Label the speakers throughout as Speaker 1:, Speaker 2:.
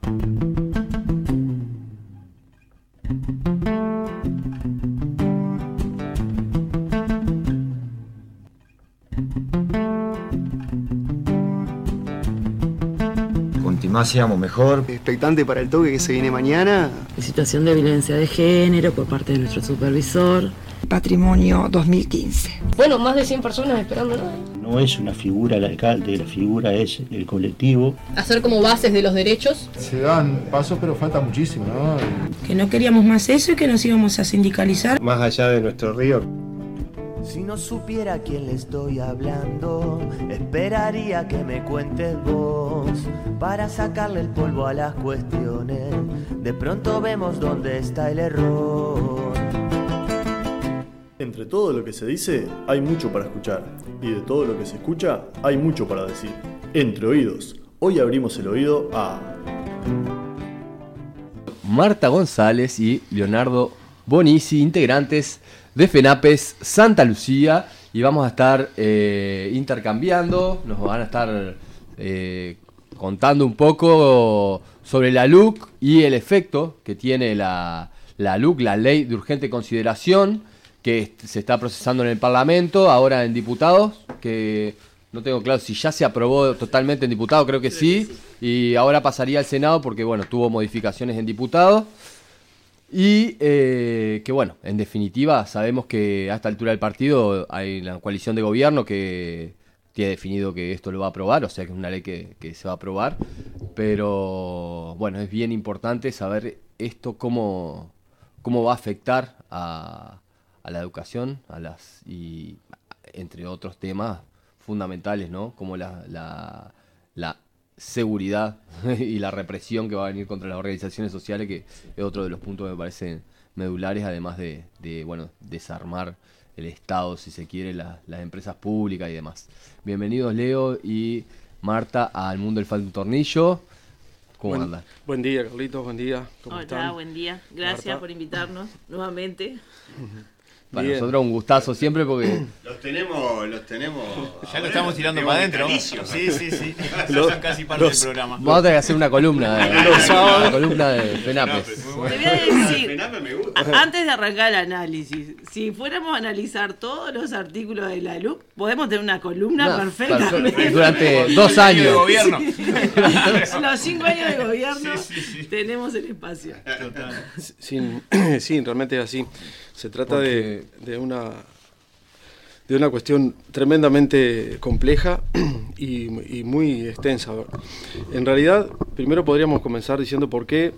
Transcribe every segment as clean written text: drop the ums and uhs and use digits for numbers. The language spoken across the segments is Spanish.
Speaker 1: Más seamos mejor.
Speaker 2: Expectante para el toque que se viene mañana.
Speaker 3: Situación de violencia de género por parte de nuestro supervisor.
Speaker 4: Patrimonio 2015.
Speaker 5: Bueno, más de 100 personas esperándolo.
Speaker 6: No es una figura el alcalde, la figura es el colectivo.
Speaker 5: Hacer como bases de los derechos.
Speaker 7: Se dan pasos, pero falta muchísimo, ¿no?
Speaker 4: Que no queríamos más eso y que nos íbamos a sindicalizar.
Speaker 8: Más allá de nuestro río.
Speaker 9: Si no supiera a quién le estoy hablando, esperaría que me cuentes vos, para sacarle el polvo a las cuestiones. De pronto vemos dónde está el error.
Speaker 10: Entre todo lo que se dice, hay mucho para escuchar. Y de todo lo que se escucha, hay mucho para decir. Entre oídos, hoy abrimos el oído a...
Speaker 11: Marta González y Leonardo Bonizzi, integrantes de FENAPES Santa Lucía, y vamos a estar intercambiando, nos van a estar contando un poco sobre la LUC y el efecto que tiene la LUC, la Ley de Urgente Consideración, que se está procesando en el Parlamento, ahora en diputados, que no tengo claro si ya se aprobó totalmente en diputados, creo que sí, y ahora pasaría al Senado porque bueno, tuvo modificaciones en diputados. Y que bueno, en definitiva sabemos que a esta altura del partido hay una coalición de gobierno que tiene definido que esto lo va a aprobar, o sea que es una ley que se va a aprobar, pero bueno, es bien importante saber esto cómo va a afectar a la educación, y entre otros temas fundamentales, ¿no? Como la seguridad y la represión que va a venir contra las organizaciones sociales, que es otro de los puntos que me parecen medulares, además de bueno, desarmar el Estado, si se quiere, las empresas públicas y demás. Bienvenidos Leo y Marta al Mundo del Falta un Tornillo. ¿Cómo andan?
Speaker 12: Buen día, Carlitos, buen día. ¿Cómo están?
Speaker 3: Hola, buen día. Gracias
Speaker 12: Marta,
Speaker 3: por invitarnos nuevamente.
Speaker 11: Para nosotros un gustazo siempre porque...
Speaker 13: Los tenemos...
Speaker 14: Ya lo estamos tirando para adentro.
Speaker 13: Sí. Ya
Speaker 14: son casi parte del programa.
Speaker 11: Vamos a tener que hacer una columna una columna de FENAPES.
Speaker 3: Te voy a decir, antes de arrancar el análisis, si fuéramos a analizar todos los artículos de la LUC, podemos tener una columna perfectamente.
Speaker 11: Durante 2 años
Speaker 14: de gobierno.
Speaker 3: Los 5 años de gobierno tenemos el espacio.
Speaker 12: Total. Sí, realmente es así. Se trata de una cuestión tremendamente compleja y muy extensa. En realidad, primero podríamos comenzar diciendo por qué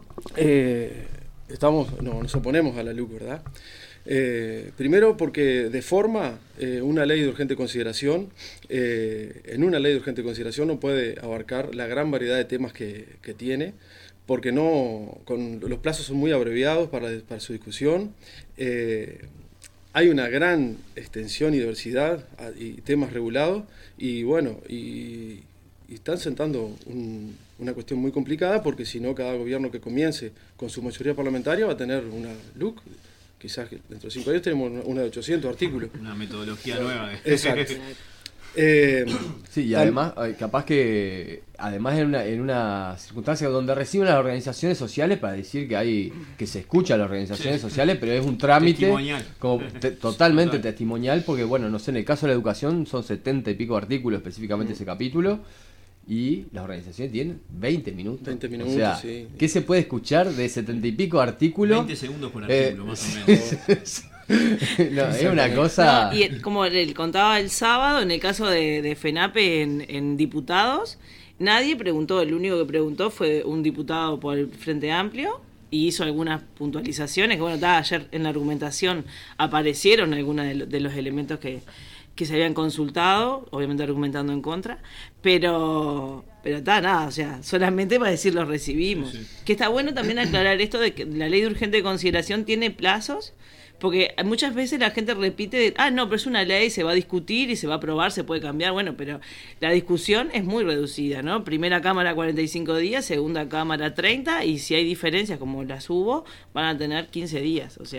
Speaker 12: nos oponemos a la LUC, ¿verdad? Primero porque de forma una ley de urgente consideración, en una ley de urgente consideración no puede abarcar la gran variedad de temas que tiene, porque los plazos son muy abreviados para su discusión. Hay una gran extensión y diversidad y temas regulados, y bueno, y están sentando una cuestión muy complicada, porque si no, cada gobierno que comience con su mayoría parlamentaria va a tener una LUC. Quizás dentro de 5 años tenemos una de 800 artículos.
Speaker 14: Una metodología nueva.
Speaker 12: Exacto.
Speaker 11: Sí, y además, capaz que además en una circunstancia donde reciben las organizaciones sociales, para decir que se escucha a las organizaciones sociales, pero es un trámite totalmente testimonial, porque bueno, no sé, en el caso de la educación son 70 y pico artículos, específicamente ese capítulo, y las organizaciones tienen 20 minutos.
Speaker 12: 20 minutos,
Speaker 11: o sea,
Speaker 12: sí.
Speaker 11: ¿Qué se puede escuchar de 70 y pico artículos?
Speaker 14: 20 segundos por artículo, más o menos.
Speaker 11: No, es una cosa...
Speaker 3: No, y como le contaba el sábado, en el caso de FENAPE en diputados, nadie preguntó, el único que preguntó fue un diputado por el Frente Amplio, y hizo algunas puntualizaciones, que bueno, ayer en la argumentación aparecieron algunos de los elementos que se habían consultado, obviamente argumentando en contra, pero nada, o sea, solamente para decir lo recibimos. Sí. Que está bueno también aclarar esto de que la ley de urgente consideración tiene plazos, porque muchas veces la gente repite, no, pero es una ley, se va a discutir y se va a aprobar, se puede cambiar, bueno, pero la discusión es muy reducida, ¿no? Primera cámara 45 días, segunda cámara 30, y si hay diferencias como las hubo, van a tener 15 días, o sea,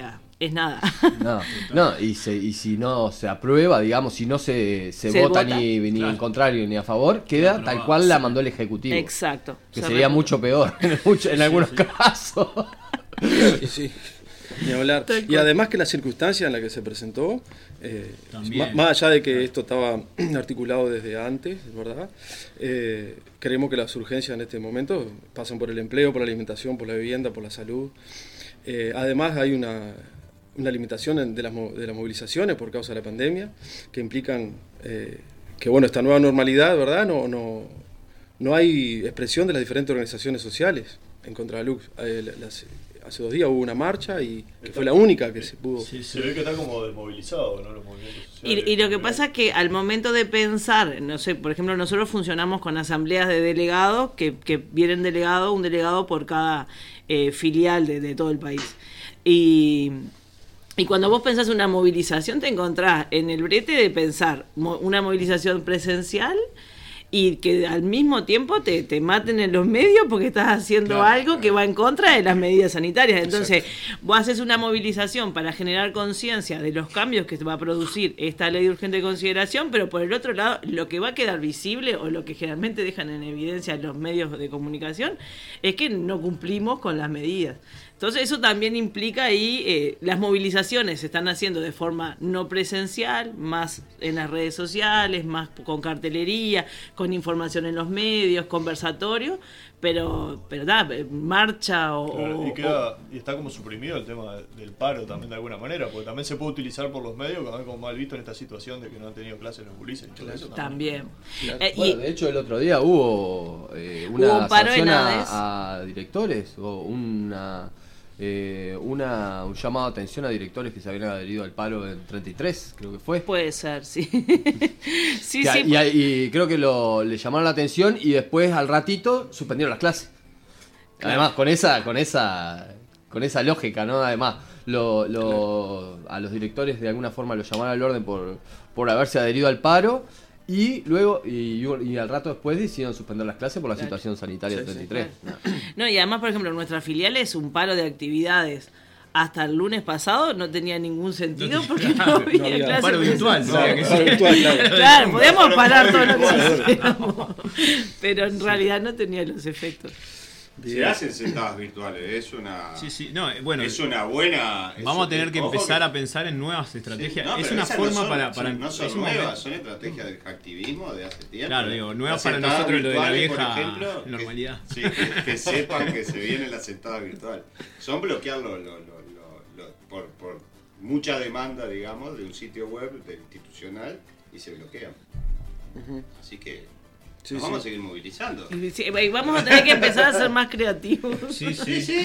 Speaker 3: es nada.
Speaker 11: No, y si no se aprueba, digamos, si no se vota ni en contrario ni a favor, queda tal cual la mandó el Ejecutivo.
Speaker 3: Exacto.
Speaker 11: Que sería mucho peor en algunos casos.
Speaker 12: Sí. Ni hablar. Y además que la circunstancia en la que se presentó, más allá de que esto estaba articulado desde antes, ¿verdad? Creemos que las urgencias en este momento pasan por el empleo, por la alimentación, por la vivienda, por la salud. Además hay una limitación de las movilizaciones por causa de la pandemia, que implican que, bueno, esta nueva normalidad, ¿verdad? No hay expresión de las diferentes organizaciones sociales en contra de la LUC. Hace 2 días hubo una marcha y que fue la única que se pudo.
Speaker 10: Sí, se ve que está como desmovilizado, ¿no? Los movimientos sociales.
Speaker 3: Y lo que pasa es que al momento de pensar, no sé, por ejemplo, nosotros funcionamos con asambleas de delegados que vienen un delegado por cada filial de todo el país. Y cuando vos pensás una movilización, te encontrás en el brete de pensar una movilización presencial y que al mismo tiempo te maten en los medios porque estás haciendo algo que va en contra de las medidas sanitarias. Entonces, vos haces una movilización para generar conciencia de los cambios que va a producir esta ley de urgente consideración, pero por el otro lado, lo que va a quedar visible o lo que generalmente dejan en evidencia los medios de comunicación es que no cumplimos con las medidas. Entonces eso también implica ahí, las movilizaciones se están haciendo de forma no presencial, más en las redes sociales, más con cartelería, con información en los medios, conversatorio, pero marcha
Speaker 10: y está como suprimido el tema del paro también de alguna manera, porque también se puede utilizar por los medios como mal visto en esta situación de que no han tenido clases los gurises y todo eso. También.
Speaker 11: Bueno, de hecho el otro día hubo una sanción a directores o un llamado de atención a directores que se habían adherido al paro en 33, creo que fue.
Speaker 3: Puede ser, sí.
Speaker 11: Y creo que le llamaron la atención y después al ratito suspendieron las clases. Además, con esa lógica, ¿no? Además, a los directores de alguna forma los llamaron al orden por haberse adherido al paro. Y luego, y al rato después decidieron suspender las clases por la situación sanitaria del 33.
Speaker 3: No, y además, por ejemplo, en nuestra filial es un paro de actividades. Hasta el lunes pasado no tenía ningún sentido porque no había clases.
Speaker 14: Paro virtual,
Speaker 3: claro, podíamos parar todo lo que quisiéramos, pero en realidad no tenía los efectos.
Speaker 13: Se hacen sentadas virtuales, es una buena.
Speaker 14: Vamos a tener que empezar a pensar en nuevas estrategias. Es una forma
Speaker 13: no son nuevas, son estrategias del hacktivismo de hace tiempo.
Speaker 14: Claro, digo, nuevas para nosotros lo de la vieja normalidad.
Speaker 13: Que sepan que se viene la sentada virtual. Son bloquear por mucha demanda, digamos, de un sitio web institucional y se bloquean. Así que vamos a seguir movilizando.
Speaker 3: Y vamos a tener que empezar a ser más creativos.
Speaker 14: Sí.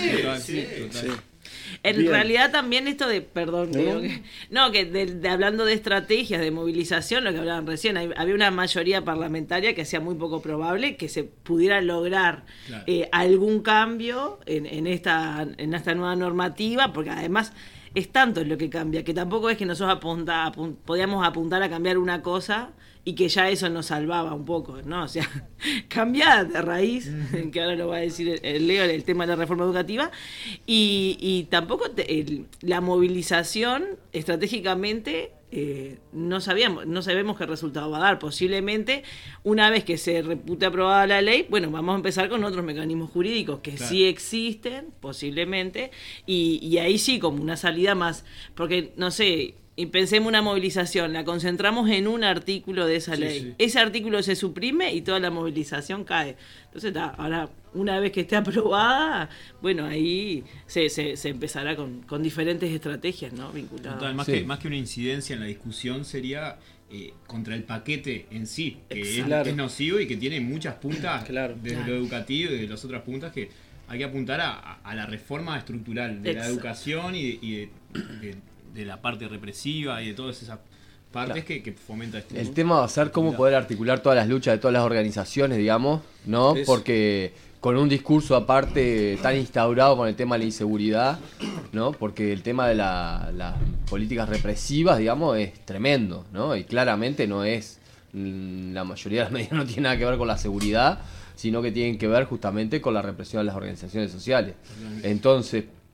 Speaker 3: En realidad también esto de, hablando de estrategias de movilización, lo que hablaban recién, había una mayoría parlamentaria que hacía muy poco probable que se pudiera lograr algún cambio en esta nueva normativa, porque además es tanto lo que cambia, que tampoco es que nosotros podíamos apuntar a cambiar una cosa y que ya eso nos salvaba un poco, ¿no? O sea, cambiar de raíz, que ahora lo va a decir el Leo, el tema de la reforma educativa, y tampoco la movilización estratégicamente no sabemos qué resultado va a dar. Posiblemente, una vez que se repute aprobada la ley, bueno, vamos a empezar con otros mecanismos jurídicos que sí existen, posiblemente, y ahí sí como una salida más, porque, no sé, y pensemos una movilización, la concentramos en un artículo de esa ley. Sí. Ese artículo se suprime y toda la movilización cae. Entonces, ahora, una vez que esté aprobada, bueno, ahí se empezará con diferentes estrategias, ¿no? Vinculadas.
Speaker 14: Total, más que una incidencia en la discusión sería contra el paquete en sí, que es nocivo y que tiene muchas puntas desde lo educativo y de las otras puntas que hay que apuntar a la reforma estructural de la educación y de la parte represiva y de todas esas partes que fomenta este.
Speaker 11: El tema va a ser cómo poder articular todas las luchas de todas las organizaciones, digamos, ¿no? Porque con un discurso aparte tan instaurado con el tema de la inseguridad, ¿no? Porque el tema de las políticas represivas, digamos, es tremendo, ¿no? Y claramente no es, la mayoría de las medidas no tiene nada que ver con la seguridad, sino que tienen que ver justamente con la represión de las organizaciones sociales. Entonces,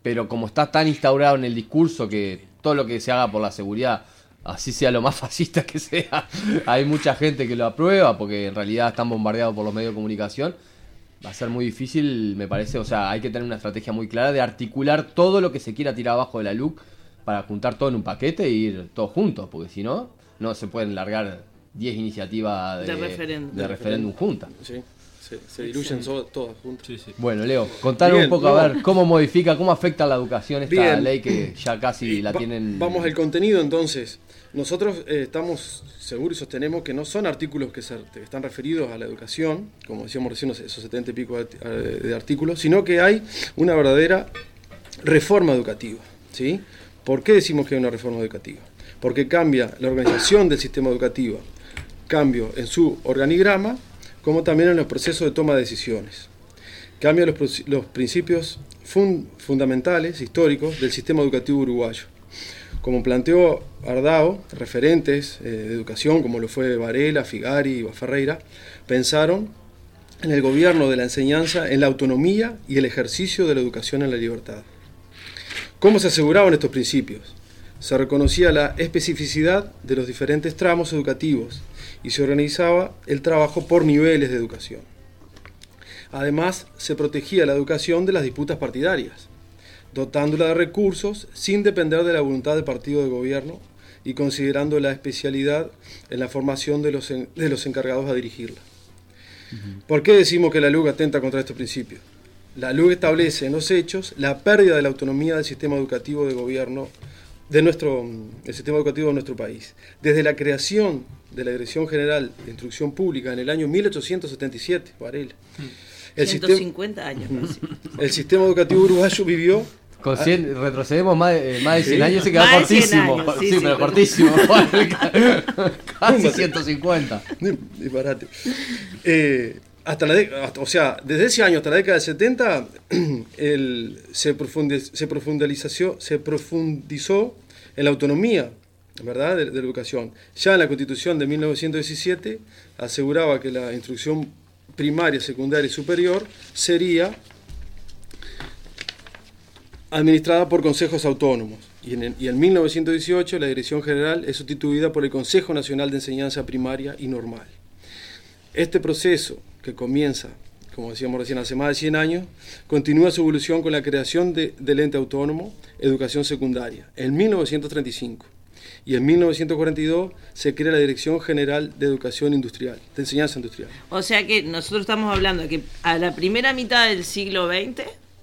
Speaker 11: pero como está tan instaurado en el discurso que todo lo que se haga por la seguridad, así sea lo más fascista que sea, hay mucha gente que lo aprueba porque en realidad están bombardeados por los medios de comunicación. Va a ser muy difícil, me parece, o sea, hay que tener una estrategia muy clara de articular todo lo que se quiera tirar abajo de la LUC para juntar todo en un paquete e ir todos juntos, porque si no, no se pueden largar 10 iniciativas de referéndum juntas.
Speaker 12: Sí, se diluyen todas juntas.
Speaker 14: Sí, sí.
Speaker 11: Bueno, Leo, contanos un poco, a ver, cómo modifica, cómo afecta a la educación esta ley que ya casi la tienen...
Speaker 12: Vamos al contenido entonces. Nosotros estamos seguros y sostenemos que no son artículos que están referidos a la educación, como decíamos recién, esos 70 y pico de artículos, sino que hay una verdadera reforma educativa, ¿sí? ¿Por qué decimos que hay una reforma educativa? Porque cambia la organización del sistema educativo, cambio en su organigrama, como también en los procesos de toma de decisiones. Cambia los principios fundamentales, históricos, del sistema educativo uruguayo. Como planteó Ardao, referentes de educación, como lo fue Varela, Figari y Ferreira, pensaron en el gobierno de la enseñanza, en la autonomía y el ejercicio de la educación en la libertad. ¿Cómo se aseguraban estos principios? Se reconocía la especificidad de los diferentes tramos educativos y se organizaba el trabajo por niveles de educación. Además, se protegía la educación de las disputas partidarias, dotándola de recursos sin depender de la voluntad del partido de gobierno y considerando la especialidad en la formación de los encargados a dirigirla. ¿Por qué decimos que la LUC atenta contra estos principios? La LUC establece en los hechos la pérdida de la autonomía del sistema educativo de gobierno del sistema educativo de nuestro país. Desde la creación de la Dirección General de Instrucción Pública en el año 1877, Varela.
Speaker 3: 150 años.
Speaker 12: El sistema educativo uruguayo vivió...
Speaker 11: retrocedemos más de 100 años, se quedó
Speaker 3: más
Speaker 11: cortísimo.
Speaker 3: Años,
Speaker 11: sí, pero cortísimo. Casi 150.
Speaker 12: Disparate. Desde ese año hasta la década del 70 se profundizó en la autonomía, ¿verdad?, de la educación. Ya en la Constitución de 1917 aseguraba que la instrucción primaria, secundaria y superior sería administrada por consejos autónomos. Y en 1918 la Dirección General es sustituida por el Consejo Nacional de Enseñanza Primaria y Normal. Este proceso, que comienza, como decíamos recién, hace más de 100 años, continúa su evolución con la creación del ente autónomo Educación Secundaria, en 1935. Y en 1942 se crea la Dirección General de Educación Industrial, de Enseñanza Industrial.
Speaker 3: O sea que nosotros estamos hablando de que a la primera mitad del siglo XX,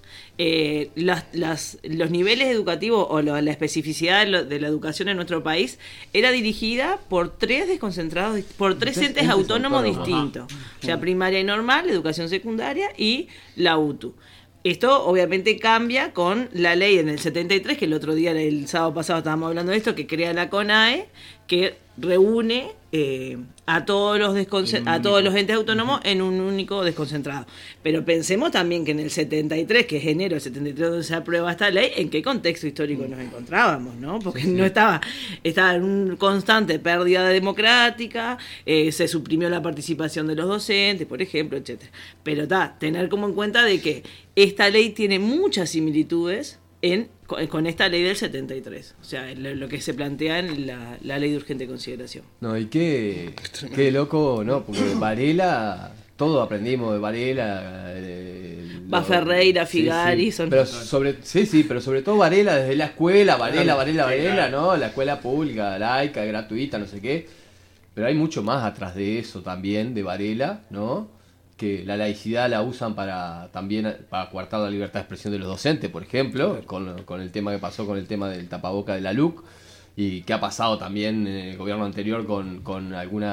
Speaker 3: los niveles educativos o la especificidad de la educación en nuestro país era dirigida por tres desconcentrados, por tres entes autónomos distintos. O sea, primaria y normal, educación secundaria y la UTU. Esto obviamente cambia con la ley en el 73, que el otro día, el sábado pasado estábamos hablando de esto, que crea la CONAE, que reúne a todos los entes autónomos en un único desconcentrado. Pero pensemos también que en el 73, que es enero del 73 donde se aprueba esta ley, ¿en qué contexto histórico nos encontrábamos, no? Porque no estaba en una constante pérdida democrática, se suprimió la participación de los docentes, por ejemplo, etcétera. Pero tener como en cuenta de que esta ley tiene muchas similitudes con esta ley del 73, o sea, lo que se plantea en la ley de urgente consideración.
Speaker 11: No, y qué loco, ¿no? Porque Varela, todo aprendimos de Varela.
Speaker 3: Ferreira, Figari,
Speaker 11: sí. Pero sobre todo Varela, desde la escuela, Varela, ¿no? La escuela pública, laica, gratuita, no sé qué. Pero hay mucho más atrás de eso también, de Varela, ¿no? Que la laicidad la usan para coartar la libertad de expresión de los docentes, por ejemplo, con el tema que pasó con el tema del tapaboca de la LUC, y que ha pasado también en el gobierno anterior con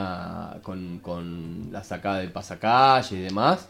Speaker 11: la sacada del pasacalle y demás,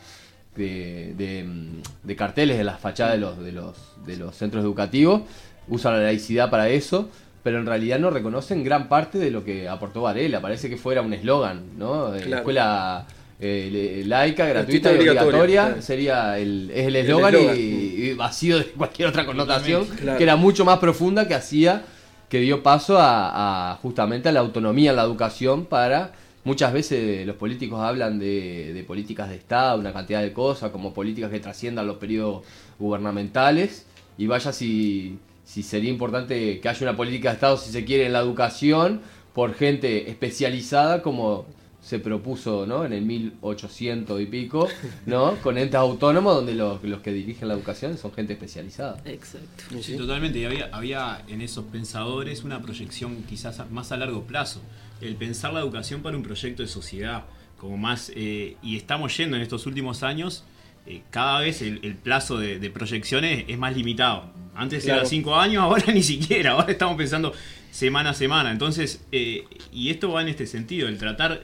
Speaker 11: de carteles de las fachadas de los centros educativos. Usan la laicidad para eso, pero en realidad no reconocen gran parte de lo que aportó Varela. Parece que fuera un eslogan, ¿no? La escuela laica, gratuita y obligatoria sería el eslogan y vacío de cualquier otra connotación, que era mucho más profunda, que dio paso a justamente a la autonomía en la educación. Para muchas veces los políticos hablan de políticas de Estado, una cantidad de cosas, como políticas que trasciendan los periodos gubernamentales, y vaya si sería importante que haya una política de Estado, si se quiere, en la educación, por gente especializada como se propuso, ¿no? En el 1800 y pico, ¿no? Con entes autónomos donde los que dirigen la educación son gente especializada.
Speaker 3: Exacto.
Speaker 14: Sí, totalmente. Y había en esos pensadores una proyección quizás más a largo plazo. El pensar la educación para un proyecto de sociedad, como más, y estamos yendo en estos últimos años, cada vez el plazo de proyecciones es más limitado. Antes era 5 años, ahora ni siquiera, ahora estamos pensando semana a semana. Entonces, y esto va en este sentido, el tratar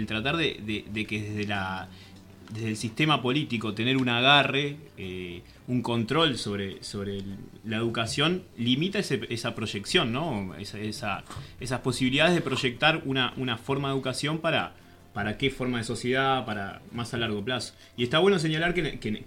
Speaker 14: de que desde el sistema político tener un agarre, un control sobre la educación, limita esa proyección, ¿no? Esas posibilidades de proyectar una forma de educación para qué forma de sociedad, para más a largo plazo. Y está bueno señalar que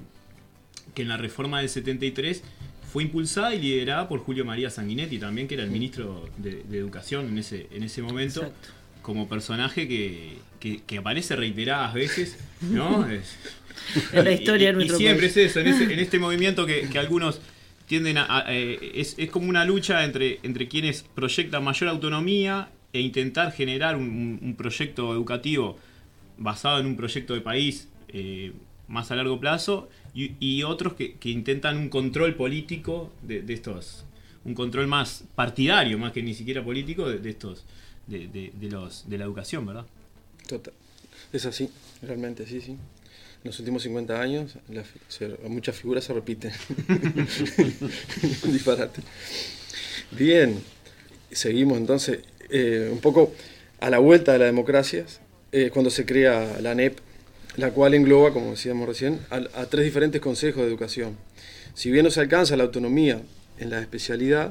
Speaker 14: en la reforma del 73 fue impulsada y liderada por Julio María Sanguinetti también, que era el ministro de Educación en ese momento. Exacto. Como personaje que aparece reiteradas veces, ¿no?
Speaker 3: En la historia de nuestro
Speaker 14: país. Y siempre es eso, en este movimiento que algunos tienden es como una lucha entre quienes proyectan mayor autonomía e intentar generar un proyecto educativo basado en un proyecto de país más a largo plazo, y otros que intentan un control político de estos, un control más partidario, más que ni siquiera político, de estos de la educación, ¿verdad?
Speaker 12: Total. Es así, realmente, sí. En los últimos 50 años muchas figuras se repiten. Disparate. Bien, seguimos entonces un poco a la vuelta de las democracias, cuando se crea la ANEP, la cual engloba, como decíamos recién, a 3 diferentes consejos de educación. Si bien no se alcanza la autonomía en la especificidad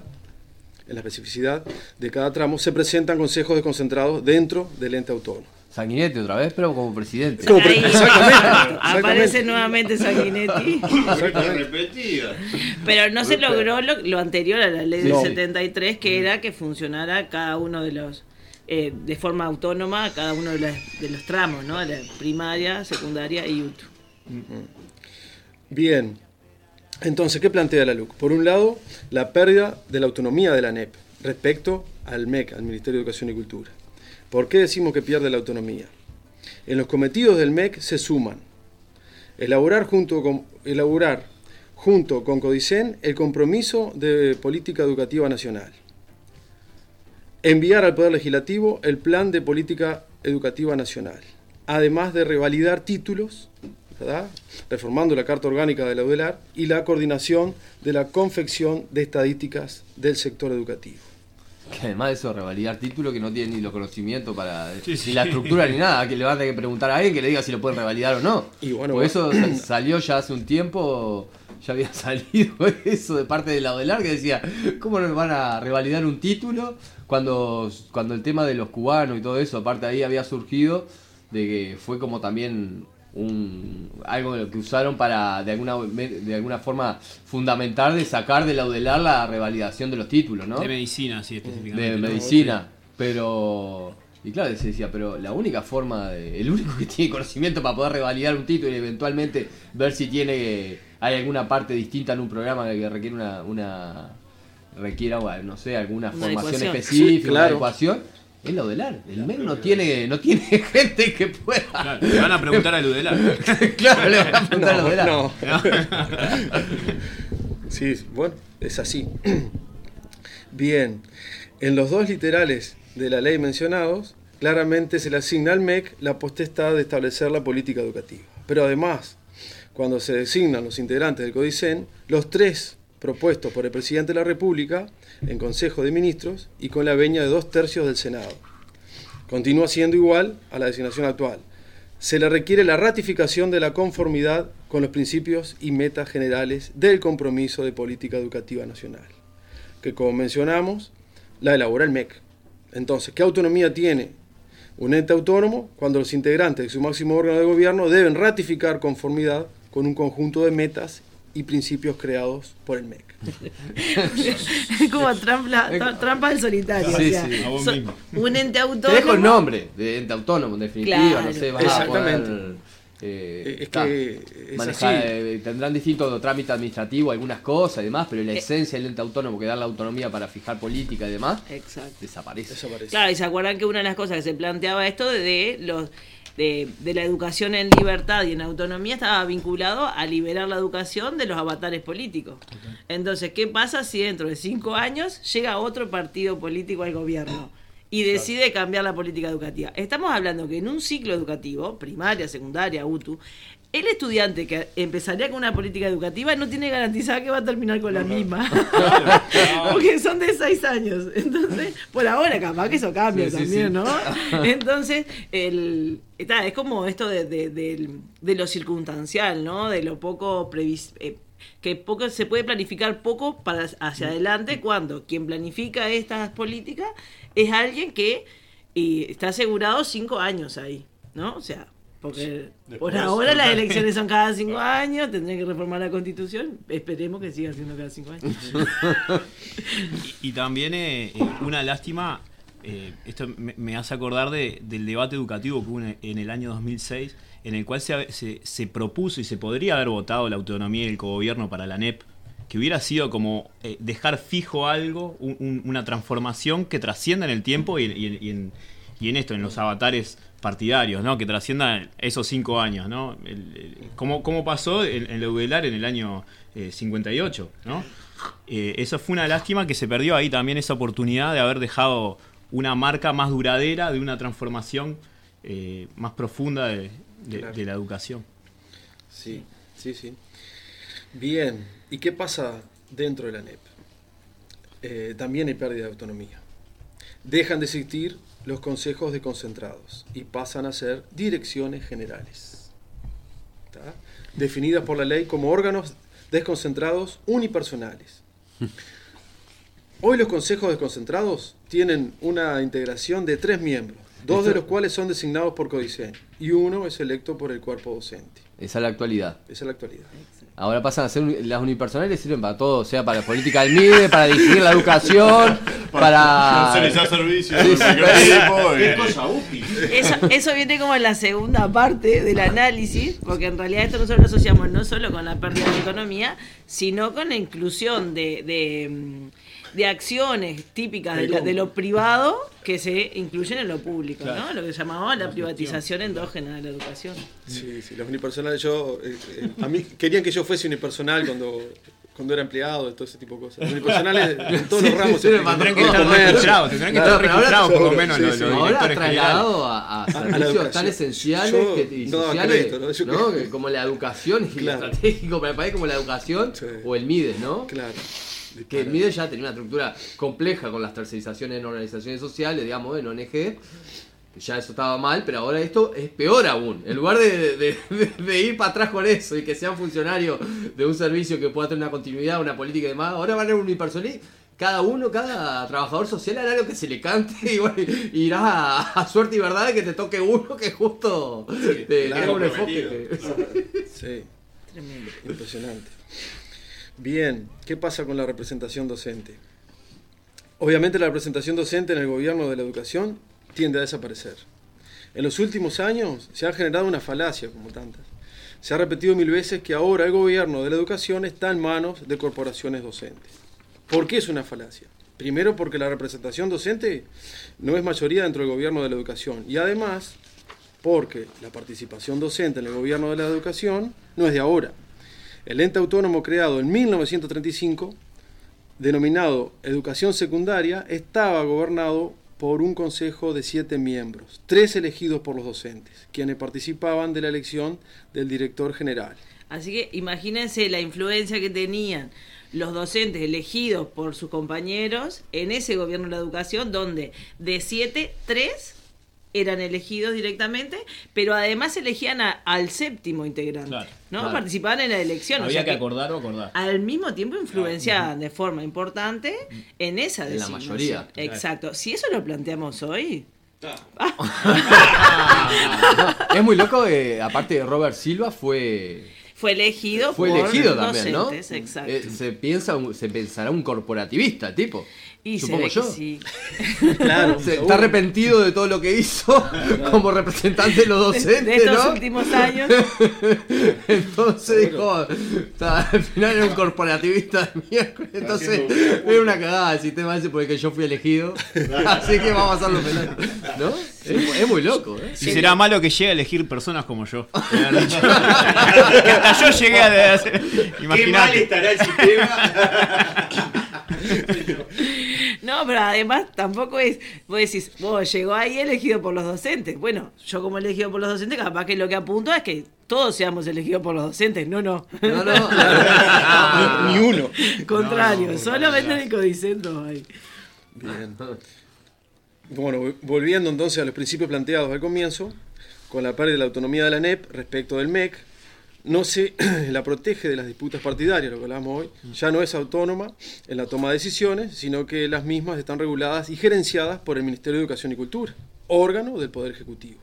Speaker 12: de cada tramo, se presentan consejos desconcentrados dentro del ente autónomo.
Speaker 11: Sanguinetti otra vez, pero como presidente.
Speaker 12: Exactamente.
Speaker 3: Aparece nuevamente Sanguinetti.
Speaker 13: Repetida.
Speaker 3: Pero no se logró lo anterior a la ley del 73, que era que funcionara cada uno de los de forma autónoma, cada uno de los tramos, ¿no? La primaria, secundaria y UTU.
Speaker 12: Bien. Entonces, ¿qué plantea la LUC? Por un lado, la pérdida de la autonomía de la ANEP respecto al MEC, al Ministerio de Educación y Cultura. ¿Por qué decimos que pierde la autonomía? En los cometidos del MEC se suman elaborar junto con Codicen el compromiso de política educativa nacional, enviar al Poder Legislativo el plan de política educativa nacional, además de revalidar títulos, ¿verdad?, reformando la Carta Orgánica de la UDELAR, y la coordinación de la confección de estadísticas del sector educativo.
Speaker 11: Que además de eso, revalidar títulos que no tienen ni los conocimientos para ni la estructura ni nada, que le va a tener que preguntar a alguien que le diga si lo pueden revalidar o no. Y bueno, porque eso salió ya hace un tiempo, ya había salido eso de parte de la UDELAR, que decía, ¿cómo nos van a revalidar un título cuando el tema de los cubanos y todo eso, aparte ahí había surgido, de que fue como también algo que usaron para de alguna forma fundamental de sacar de la UDELAR la revalidación de los títulos, ¿no?
Speaker 14: De medicina, sí, específicamente.
Speaker 11: De medicina, pero... Y claro, se decía, pero la única forma, el único que tiene conocimiento para poder revalidar un título y eventualmente ver si hay alguna parte distinta en un programa que requiera no sé, alguna formación específica, una adecuación, es la UDELAR. El MEC no tiene gente que pueda.
Speaker 14: Claro, le van a preguntar a la UDELAR.
Speaker 11: Claro, le van a preguntar a la UDELAR.
Speaker 12: No. Sí, bueno, es así. Bien, en los 2 literales de la ley mencionados, claramente se le asigna al MEC la potestad de establecer la política educativa. Pero además, cuando se designan los integrantes del Codicen, los 3 propuestos por el presidente de la República en Consejo de Ministros y con la venia de 2/3 del Senado. Continúa siendo igual a la designación actual. Se le requiere la ratificación de la conformidad con los principios y metas generales del compromiso de política educativa nacional, que, como mencionamos, la elabora el MEC. Entonces, ¿qué autonomía tiene un ente autónomo cuando los integrantes de su máximo órgano de gobierno deben ratificar conformidad con un conjunto de metas y principios creados por el MEC?
Speaker 3: Es como trampa del solitario.
Speaker 11: Sí,
Speaker 3: o sea,
Speaker 11: sí.
Speaker 3: Un ente autónomo.
Speaker 11: Te dejo el nombre de ente autónomo, en definitiva. Claro. No sé, vas a poder tendrán distintos trámites administrativos, algunas cosas y demás, pero la esencia del ente autónomo, que da la autonomía para fijar política y demás, desaparece.
Speaker 3: Claro, y se acuerdan que una de las cosas que se planteaba esto de la educación en libertad y en autonomía estaba vinculado a liberar la educación de los avatares políticos. Entonces, ¿qué pasa si dentro de 5 años llega otro partido político al gobierno y decide cambiar la política educativa? Estamos hablando que en un ciclo educativo, primaria, secundaria, UTU, el estudiante que empezaría con una política educativa no tiene garantizada que va a terminar con la misma. Porque son de 6 años. Entonces, por ahora capaz que eso cambia también, ¿no? Entonces, es como esto de lo circunstancial, ¿no? De lo poco que poco se puede planificar poco para hacia adelante, cuando quien planifica estas políticas es alguien que está asegurado 5 años ahí, ¿no? O sea, porque por ahora las elecciones son cada 5 años, tendría que reformar la Constitución, esperemos que siga siendo cada 5 años.
Speaker 14: y también una lástima, esto me hace acordar del debate educativo que hubo en el año 2006, en el cual se propuso y se podría haber votado la autonomía y el cogobierno para la NEP, que hubiera sido como dejar fijo algo, una transformación que trascienda en el tiempo y en los avatares partidarios, ¿no? Que trasciendan esos 5 años, ¿no? Como pasó en la UDELAR en el año 58, ¿no? Eso fue una lástima, que se perdió ahí también esa oportunidad de haber dejado una marca más duradera de una transformación más profunda de la educación.
Speaker 12: Sí. Bien, ¿y qué pasa dentro de la NEP? También hay pérdida de autonomía. Dejan de existir los consejos desconcentrados y pasan a ser direcciones generales, ¿tá? Definidas por la ley como órganos desconcentrados unipersonales. Hoy los consejos desconcentrados tienen una integración de 3 miembros, 2 de los cuales son designados por Codiseño y 1 es electo por el cuerpo docente.
Speaker 11: Esa es la actualidad.
Speaker 12: Exacto.
Speaker 11: Ahora pasan a ser las unipersonales, sirven para todo, o sea, para la política del MIDE, para dirigir la educación, para
Speaker 10: tercerizar servicios.
Speaker 13: Qué cosa útil.
Speaker 3: Eso viene como en la segunda parte del análisis, porque en realidad esto nosotros lo asociamos no solo con la pérdida de autonomía, sino con la inclusión de acciones típicas de lo privado que se incluyen en lo público, claro, ¿no? Lo que llamamos la privatización endógena de la educación.
Speaker 12: Sí, los unipersonales, a mí querían que yo fuese unipersonal cuando era empleado, de todo ese tipo de cosas. Los unipersonales en todos los ramos.
Speaker 14: Tendrán que estar registrados por lo menos los
Speaker 11: ahora trasladado a servicios tan esenciales y sociales, ¿no? Como la educación y estratégico para el país, como la educación o el MIDES, ¿no?
Speaker 12: Claro.
Speaker 11: Que el MIDES ya tenía una estructura compleja con las tercerizaciones en organizaciones sociales, digamos, en ONG. Ya eso estaba mal, pero ahora esto es peor aún. En lugar de ir para atrás con eso y que sean funcionarios de un servicio que pueda tener una continuidad, una política y demás, ahora van a ser un unipersonal. Cada trabajador social hará lo que se le cante y bueno, irás a suerte y verdad de que te toque uno que justo tenga un enfoque.
Speaker 12: Sí, tremendo, impresionante. Bien, ¿qué pasa con la representación docente? Obviamente la representación docente en el gobierno de la educación tiende a desaparecer. En los últimos años se ha generado una falacia, como tantas. Se ha repetido 1000 veces que ahora el gobierno de la educación está en manos de corporaciones docentes. ¿Por qué es una falacia? Primero porque la representación docente no es mayoría dentro del gobierno de la educación y además porque la participación docente en el gobierno de la educación no es de ahora. El ente autónomo creado en 1935, denominado Educación Secundaria, estaba gobernado por un consejo de 7 miembros, 3 elegidos por los docentes, quienes participaban de la elección del director general.
Speaker 3: Así que imagínense la influencia que tenían los docentes elegidos por sus compañeros en ese gobierno de la educación, donde de 7, 3 eran elegidos directamente, pero además elegían al 7º integrante, claro, ¿no? Claro. Participaban en la elección.
Speaker 14: Había que acordar o acordar.
Speaker 3: Al mismo tiempo influenciaban de forma importante en esa
Speaker 11: designación. La mayoría.
Speaker 3: Exacto. Si eso lo planteamos hoy...
Speaker 11: Es muy loco, aparte de Robert Silva fue
Speaker 3: Fue elegido
Speaker 11: Fue
Speaker 3: por
Speaker 11: elegido
Speaker 3: los
Speaker 11: también, ¿no?
Speaker 3: docentes, exacto.
Speaker 11: Se pensará un corporativista, tipo.
Speaker 3: Y
Speaker 11: supongo
Speaker 3: se ve
Speaker 11: yo.
Speaker 3: que sí.
Speaker 12: Claro,
Speaker 11: Está arrepentido de todo lo que hizo como representante de los docentes,
Speaker 3: de estos
Speaker 11: ¿no?
Speaker 3: últimos años.
Speaker 11: Entonces dijo, al final era un corporativista de miércoles, entonces era una cagada el sistema ese porque yo fui elegido, así que vamos a hacerlo penal, ¿no? Es muy loco, ¿eh?
Speaker 14: Y será malo que llegue a elegir personas como yo. Que hasta yo llegué a hacer.
Speaker 13: Qué mal estará el sistema.
Speaker 3: No, pero además tampoco es, vos decís, llegó ahí elegido por los docentes. Bueno, yo como elegido por los docentes, capaz que lo que apunto es que todos seamos elegidos por los docentes. No.
Speaker 12: Ni uno.
Speaker 3: Contrario,
Speaker 14: No,
Speaker 3: solamente en el Codicentro ahí.
Speaker 12: Bien. Bueno, volviendo entonces a los principios planteados al comienzo, con la pérdida de la autonomía de la ANEP respecto del MEC, no se la protege de las disputas partidarias, lo que hablamos hoy, ya no es autónoma en la toma de decisiones, sino que las mismas están reguladas y gerenciadas por el Ministerio de Educación y Cultura, órgano del Poder Ejecutivo,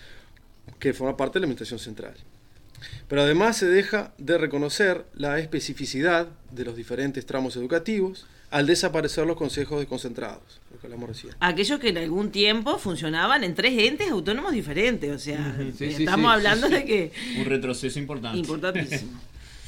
Speaker 12: que forma parte de la Administración Central. Pero además se deja de reconocer la especificidad de los diferentes tramos educativos al desaparecer los consejos desconcentrados, lo que hablamos recién.
Speaker 3: Aquellos que en algún tiempo funcionaban en 3 entes autónomos diferentes, o sea,
Speaker 11: Sí,
Speaker 3: estamos hablando de que...
Speaker 14: Un retroceso importante.
Speaker 3: Importantísimo.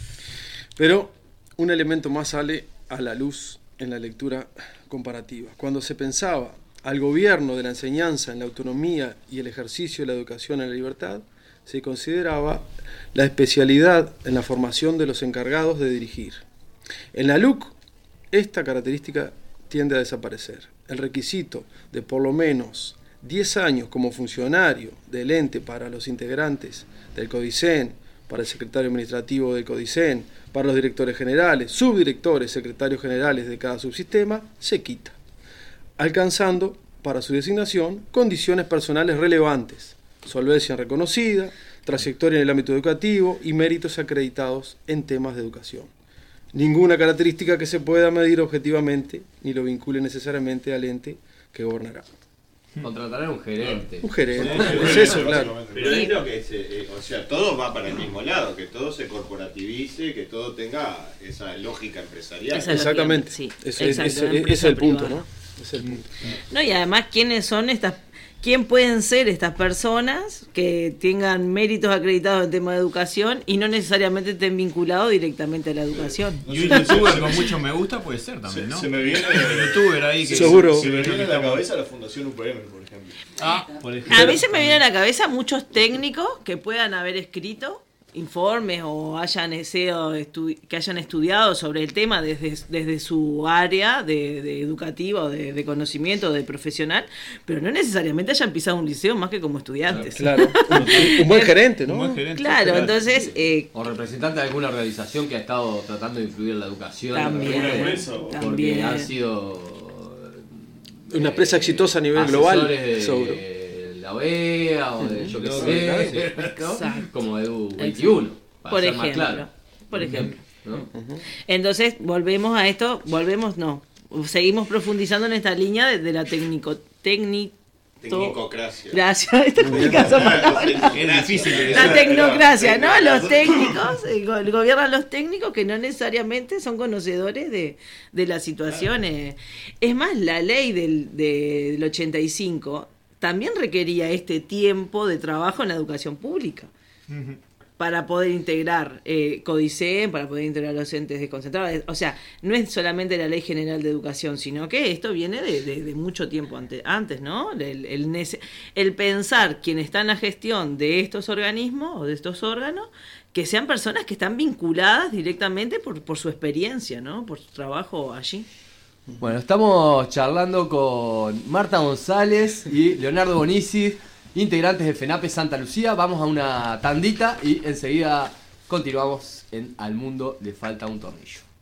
Speaker 12: Pero un elemento más sale a la luz en la lectura comparativa. Cuando se pensaba al gobierno de la enseñanza en la autonomía y el ejercicio de la educación en la libertad, se consideraba la especialidad en la formación de los encargados de dirigir. En la LUC, esta característica tiende a desaparecer. El requisito de por lo menos 10 años como funcionario del ente para los integrantes del CODICEN, para el secretario administrativo del CODICEN, para los directores generales, subdirectores, secretarios generales de cada subsistema, se quita, alcanzando para su designación condiciones personales relevantes, solvencia reconocida, trayectoria en el ámbito educativo y méritos acreditados en temas de educación. Ninguna característica que se pueda medir objetivamente ni lo vincule necesariamente al ente que gobernará.
Speaker 11: Contratará un gerente.
Speaker 12: Un gerente,
Speaker 13: Sí,
Speaker 12: es eso, claro.
Speaker 13: Pero es lo que o sea, todo va para el mismo lado, que todo se corporativice, que todo tenga esa lógica empresarial.
Speaker 12: Exactamente.
Speaker 3: Sí,
Speaker 12: Ese es el punto, ¿no? Es el punto.
Speaker 3: No, y además, ¿quién pueden ser estas personas que tengan méritos acreditados en tema de educación y no necesariamente estén vinculados directamente a la educación?
Speaker 14: Y un youtuber con mucho me gusta puede ser también, ¿no?
Speaker 10: Se me viene
Speaker 14: un youtuber ahí que
Speaker 12: seguro.
Speaker 10: Se me viene a la cabeza la Fundación UPM, por ejemplo.
Speaker 14: Por ejemplo.
Speaker 3: A mí se me viene a la cabeza muchos técnicos que puedan haber escrito informes o que hayan estudiado sobre el tema desde su área de educativa o de conocimiento, de profesional, pero no necesariamente hayan pisado un liceo más que como estudiantes.
Speaker 12: Claro, un buen gerente, ¿no?
Speaker 14: Un buen gerente.
Speaker 3: Claro, entonces...
Speaker 11: o representante de alguna organización que ha estado tratando de influir en la educación.
Speaker 3: También.
Speaker 11: Han sido
Speaker 12: una empresa exitosa a nivel global.
Speaker 11: De la OEA o de yo qué sé, ¿no? Como Edu 21, para
Speaker 3: por
Speaker 11: ser
Speaker 3: ejemplo,
Speaker 11: más claro.
Speaker 3: Por ejemplo.
Speaker 11: ¿No?
Speaker 3: Entonces, volvemos a esto, seguimos profundizando en esta línea de la
Speaker 13: Tecnicocracia.
Speaker 3: Gracias, esta es mi caso palabra.
Speaker 14: Es difícil.
Speaker 3: La tecnocracia, ¿no? Los técnicos, gobiernan los técnicos que no necesariamente son conocedores de las situaciones. Es más, la ley del 85 también requería este tiempo de trabajo en la educación pública. Para poder integrar CODICEN, para poder integrar los entes desconcentrados. O sea, no es solamente la Ley General de Educación, sino que esto viene de mucho tiempo antes, ¿no? El pensar quien está en la gestión de estos organismos o de estos órganos, que sean personas que están vinculadas directamente por su experiencia, ¿no? Por su trabajo allí.
Speaker 11: Bueno, estamos charlando con Marta González y Leonardo Bonici, integrantes de FENAPE Santa Lucía. Vamos a una tandita y enseguida continuamos en Al Mundo le falta un tornillo.